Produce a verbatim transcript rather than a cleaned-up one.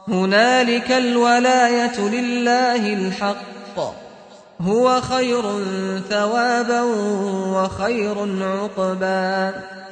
هنالك الولاية لله الحق، هو خير ثوابا وخير عقبا.